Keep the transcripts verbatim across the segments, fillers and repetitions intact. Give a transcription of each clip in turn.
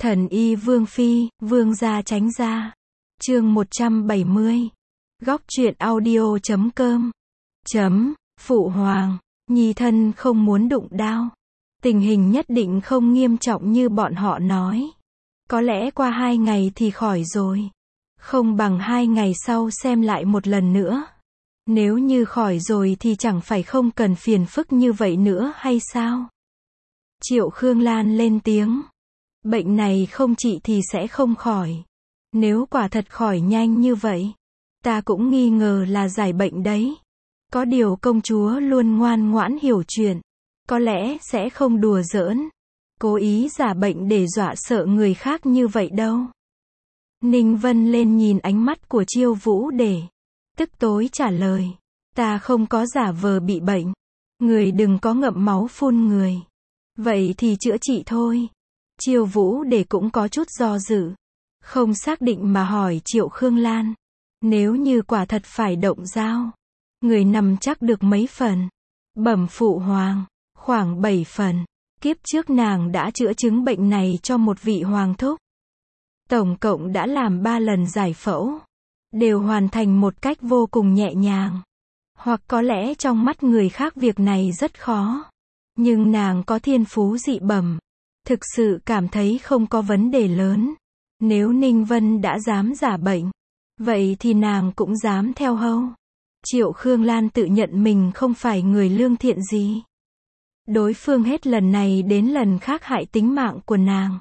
Thần y Vương Phi, Vương gia tránh ra. Chương một trăm bảy mươi. Góc truyện audio chấm com. Chấm, Phụ Hoàng, nhi thân không muốn đụng đao. Tình hình nhất định không nghiêm trọng như bọn họ nói. Có lẽ qua hai ngày thì khỏi rồi. Không bằng hai ngày sau xem lại một lần nữa. Nếu như khỏi rồi thì chẳng phải không cần phiền phức như vậy nữa hay sao? Triệu Khương Lan lên tiếng. Bệnh này không trị thì sẽ không khỏi. Nếu quả thật khỏi nhanh như vậy, ta cũng nghi ngờ là giải bệnh đấy. Có điều công chúa luôn ngoan ngoãn hiểu chuyện. Có lẽ sẽ không đùa giỡn, cố ý giả bệnh để dọa sợ người khác như vậy đâu. Ninh Vân lên nhìn ánh mắt của Chiêu Vũ để tức tối trả lời. Ta không có giả vờ bị bệnh. Người đừng có ngậm máu phun người. Vậy thì chữa trị thôi. Chiêu Vũ để cũng có chút do dự. Không xác định mà hỏi Triệu Khương Lan. Nếu như quả thật phải động dao, người nằm chắc được mấy phần? Bẩm Phụ Hoàng, khoảng bảy phần. Kiếp trước nàng đã chữa chứng bệnh này cho một vị hoàng thúc. Tổng cộng đã làm ba lần giải phẫu. Đều hoàn thành một cách vô cùng nhẹ nhàng. Hoặc có lẽ trong mắt người khác việc này rất khó. Nhưng nàng có thiên phú dị bẩm. Thực sự cảm thấy không có vấn đề lớn. Nếu Ninh Vân đã dám giả bệnh, vậy thì nàng cũng dám theo hâu. Triệu Khương Lan tự nhận mình không phải người lương thiện gì. Đối phương hết lần này đến lần khác hại tính mạng của nàng.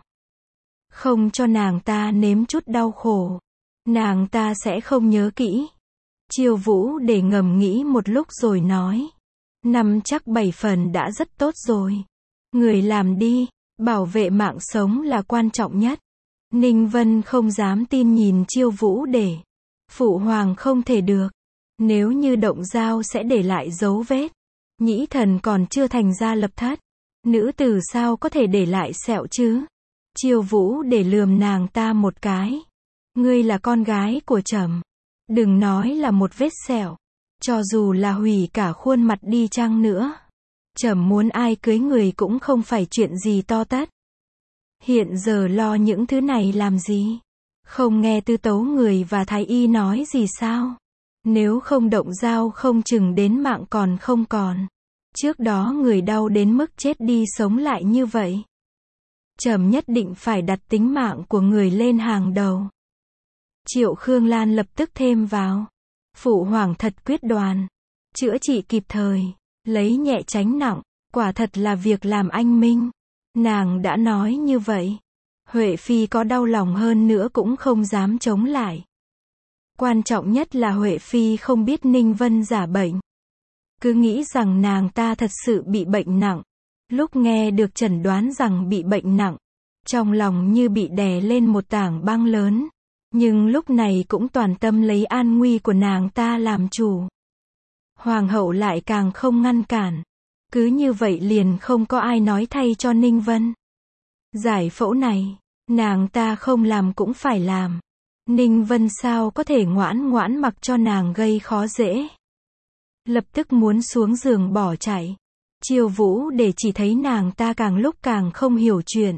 Không cho nàng ta nếm chút đau khổ, nàng ta sẽ không nhớ kỹ. Chiêu Vũ để ngầm nghĩ một lúc rồi nói. Năm chắc bảy phần đã rất tốt rồi. Người làm đi, bảo vệ mạng sống là quan trọng nhất. Ninh Vân không dám tin nhìn Chiêu Vũ để. Phụ Hoàng không thể được. Nếu như động dao sẽ để lại dấu vết. Nhĩ thần còn chưa thành ra lập thất. Nữ tử sao có thể để lại sẹo chứ? Chiêu Vũ để lườm nàng ta một cái. Ngươi là con gái của trẫm. Đừng nói là một vết sẹo. Cho dù là hủy cả khuôn mặt đi chăng nữa. Trẫm muốn ai cưới người cũng không phải chuyện gì to tát. Hiện giờ lo những thứ này làm gì? Không nghe tư tấu người và thái y nói gì sao? Nếu không động dao không chừng đến mạng còn không còn. Trước đó người đau đến mức chết đi sống lại như vậy. Trẫm nhất định phải đặt tính mạng của người lên hàng đầu. Triệu Khương Lan lập tức thêm vào. Phụ Hoàng thật quyết đoán. Chữa trị kịp thời. Lấy nhẹ tránh nặng. Quả thật là việc làm anh minh. Nàng đã nói như vậy. Huệ Phi có đau lòng hơn nữa cũng không dám chống lại. Quan trọng nhất là Huệ Phi không biết Ninh Vân giả bệnh. Cứ nghĩ rằng nàng ta thật sự bị bệnh nặng. Lúc nghe được chẩn đoán rằng bị bệnh nặng, trong lòng như bị đè lên một tảng băng lớn. Nhưng lúc này cũng toàn tâm lấy an nguy của nàng ta làm chủ. Hoàng hậu lại càng không ngăn cản. Cứ như vậy liền không có ai nói thay cho Ninh Vân. Giải phẫu này, nàng ta không làm cũng phải làm. Ninh Vân sao có thể ngoãn ngoãn mặc cho nàng gây khó dễ. Lập tức muốn xuống giường bỏ chạy. Chiêu Vũ để chỉ thấy nàng ta càng lúc càng không hiểu chuyện.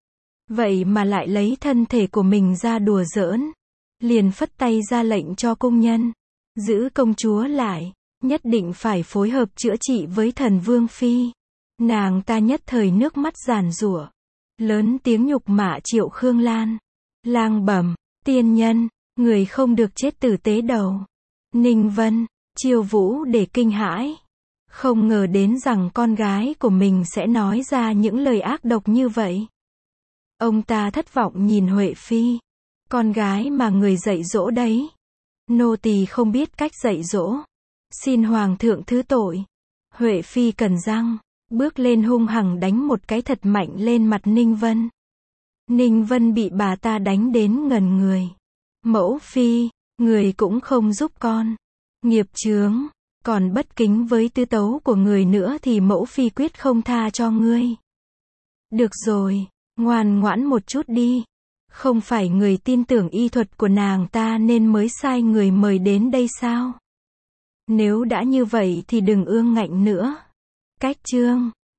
Vậy mà lại lấy thân thể của mình ra đùa giỡn. Liền phất tay ra lệnh cho cung nhân. Giữ công chúa lại. Nhất định phải phối hợp chữa trị với thần Vương Phi. Nàng ta nhất thời nước mắt giàn giụa. Lớn tiếng nhục mạ Triệu Khương Lan. Lang bẩm, tiên nhân, người không được chết tử tế đầu. Ninh Vân, Chiêu Vũ để kinh hãi. Không ngờ đến rằng con gái của mình sẽ nói ra những lời ác độc như vậy. Ông ta thất vọng nhìn Huệ Phi. Con gái mà người dạy dỗ đấy. Nô tỳ không biết cách dạy dỗ. Xin Hoàng thượng thứ tội. Huệ Phi cắn răng, bước lên hung hăng đánh một cái thật mạnh lên mặt Ninh Vân. Ninh Vân bị bà ta đánh đến ngần người. Mẫu Phi, người cũng không giúp con. Nghiệp chướng, còn bất kính với tư tấu của người nữa thì mẫu Phi quyết không tha cho ngươi. Được rồi, ngoan ngoãn một chút đi. Không phải người tin tưởng y thuật của nàng ta nên mới sai người mời đến đây sao? Nếu đã như vậy thì đừng ương ngạnh nữa. Cách chương